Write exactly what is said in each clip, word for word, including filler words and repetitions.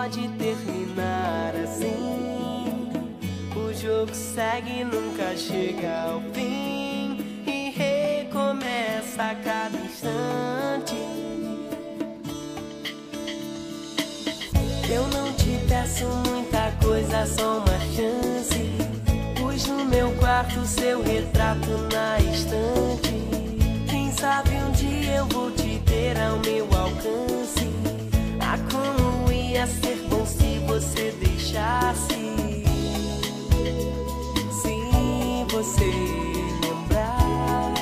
pode terminar assim. O jogo segue, nunca chega ao fim e recomeça a cada instante. Eu não te peço muita coisa, só uma chance. Pus no meu quarto seu retrato na estante. Quem sabe um dia eu vou te ter ao meu alcance. Ah, como ia ser bom se você deixasse. Se você lembrar,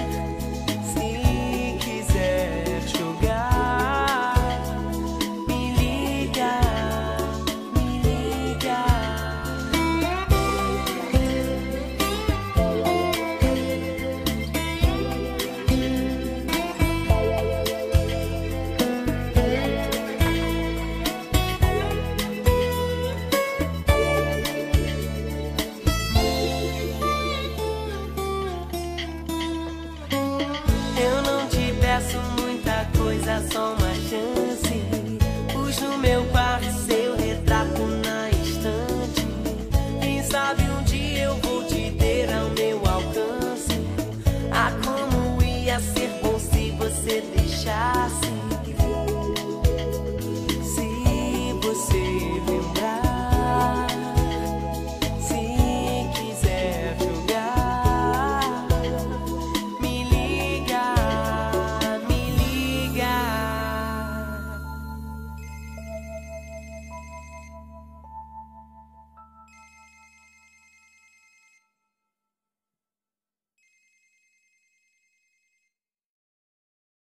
se quiser jogar, me liga, me liga. Eu não te peço muita coisa, só uma chance. Pus no meu quarto seu retrato na estante. Quem sabe um dia eu vou te ter ao meu alcance. Ah, como ia ser bom se você deixasse.